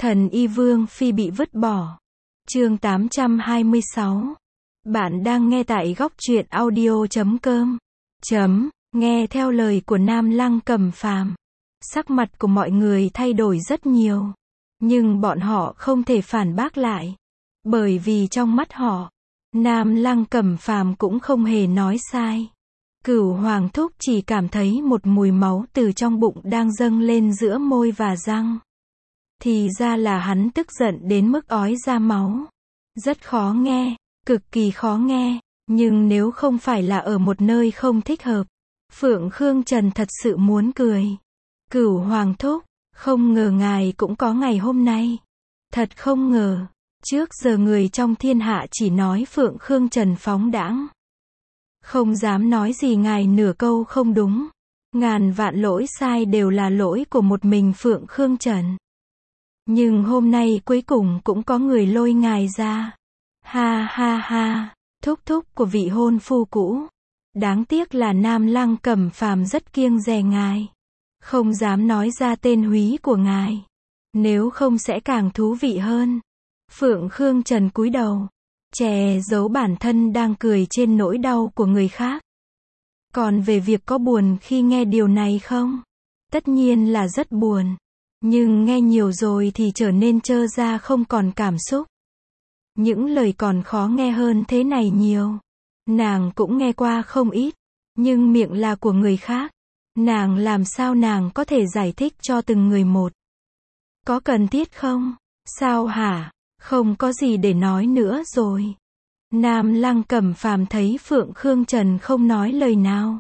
Thần y Vương Phi bị vứt bỏ. Chương 826. Bạn đang nghe tại góc truyện audio.com. Nghe theo lời của Nam Lăng Cẩm Phàm, sắc mặt của mọi người thay đổi rất nhiều. Nhưng bọn họ không thể phản bác lại. Bởi vì trong mắt họ, Nam Lăng Cẩm Phàm cũng không hề nói sai. Cửu Hoàng Thúc chỉ cảm thấy một mùi máu từ trong bụng đang dâng lên giữa môi và răng. Thì ra là hắn tức giận đến mức ói ra máu. Rất khó nghe, cực kỳ khó nghe, nhưng nếu không phải là ở một nơi không thích hợp, Phượng Khương Trần thật sự muốn cười. Cửu Hoàng Thúc, không ngờ ngài cũng có ngày hôm nay. Thật không ngờ, trước giờ người trong thiên hạ chỉ nói Phượng Khương Trần phóng đãng. Không dám nói gì ngài nửa câu không đúng. Ngàn vạn lỗi sai đều là lỗi của một mình Phượng Khương Trần. Nhưng hôm nay cuối cùng cũng có người lôi ngài ra. Ha ha ha, thúc thúc của vị hôn phu cũ. Đáng tiếc là Nam Lăng Cẩm Phàm rất kiêng dè ngài. Không dám nói ra tên húy của ngài. Nếu không sẽ càng thú vị hơn. Phượng Khương Trần cúi đầu, che giấu bản thân đang cười trên nỗi đau của người khác. Còn về việc có buồn khi nghe điều này không? Tất nhiên là rất buồn. Nhưng nghe nhiều rồi thì trở nên trơ ra không còn cảm xúc. Những lời còn khó nghe hơn thế này nhiều. Nàng cũng nghe qua không ít. Nhưng miệng là của người khác. Nàng làm sao nàng có thể giải thích cho từng người một? Có cần thiết không? Sao hả? Không có gì để nói nữa rồi. Nam Lăng Cẩm Phàm thấy Phượng Khương Trần không nói lời nào.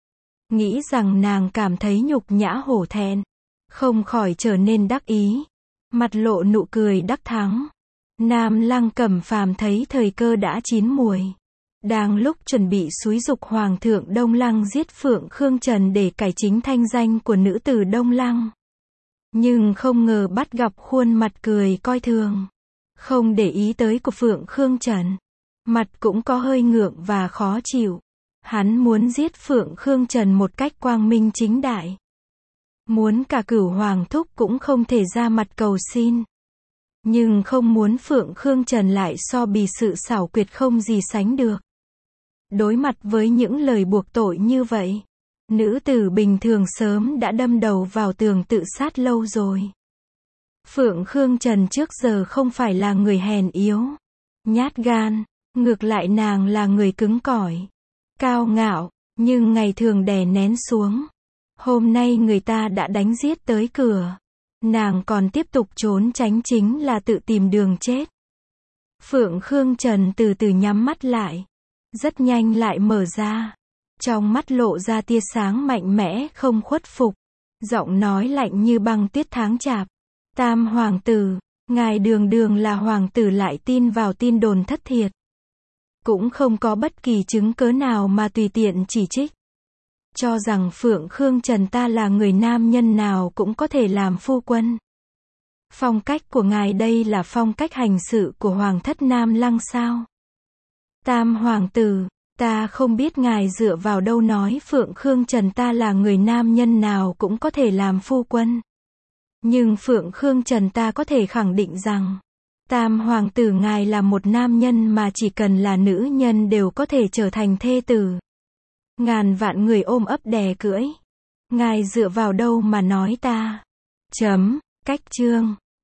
Nghĩ rằng nàng cảm thấy nhục nhã hổ thẹn. Không khỏi trở nên đắc ý. Mặt lộ nụ cười đắc thắng. Nam Lăng Cẩm Phàm thấy thời cơ đã chín muồi. Đang lúc chuẩn bị xúi giục Hoàng thượng Đông Lăng giết Phượng Khương Trần để cải chính thanh danh của nữ tử Đông Lăng. Nhưng không ngờ bắt gặp khuôn mặt cười coi thường. Không để ý tới của Phượng Khương Trần. Mặt cũng có hơi ngượng và khó chịu. Hắn muốn giết Phượng Khương Trần một cách quang minh chính đại. Muốn cả Cửu Hoàng Thúc cũng không thể ra mặt cầu xin. Nhưng không muốn Phượng Khương Trần lại so bì sự xảo quyệt không gì sánh được. Đối mặt với những lời buộc tội như vậy, nữ tử bình thường sớm đã đâm đầu vào tường tự sát lâu rồi. Phượng Khương Trần trước giờ không phải là người hèn yếu, nhát gan, ngược lại nàng là người cứng cỏi, cao ngạo, nhưng ngày thường đè nén xuống. Hôm nay người ta đã đánh giết tới cửa. Nàng còn tiếp tục trốn tránh chính là tự tìm đường chết. Phượng Khương Trần từ từ nhắm mắt lại. Rất nhanh lại mở ra. Trong mắt lộ ra tia sáng mạnh mẽ không khuất phục. Giọng nói lạnh như băng tuyết tháng chạp. Tam hoàng tử, ngài đường đường là hoàng tử lại tin vào tin đồn thất thiệt. Cũng không có bất kỳ chứng cớ nào mà tùy tiện chỉ trích. Cho rằng Phượng Khương Trần ta là người nam nhân nào cũng có thể làm phu quân. Phong cách của ngài đây là phong cách hành sự của Hoàng thất Nam Lăng sao? Tam hoàng tử, ta không biết ngài dựa vào đâu nói Phượng Khương Trần ta là người nam nhân nào cũng có thể làm phu quân. Nhưng Phượng Khương Trần ta có thể khẳng định rằng, Tam hoàng tử ngài là một nam nhân mà chỉ cần là nữ nhân đều có thể trở thành thê tử. Ngàn vạn người ôm ấp đè cưỡi. Ngài dựa vào đâu mà nói ta? Cách chương.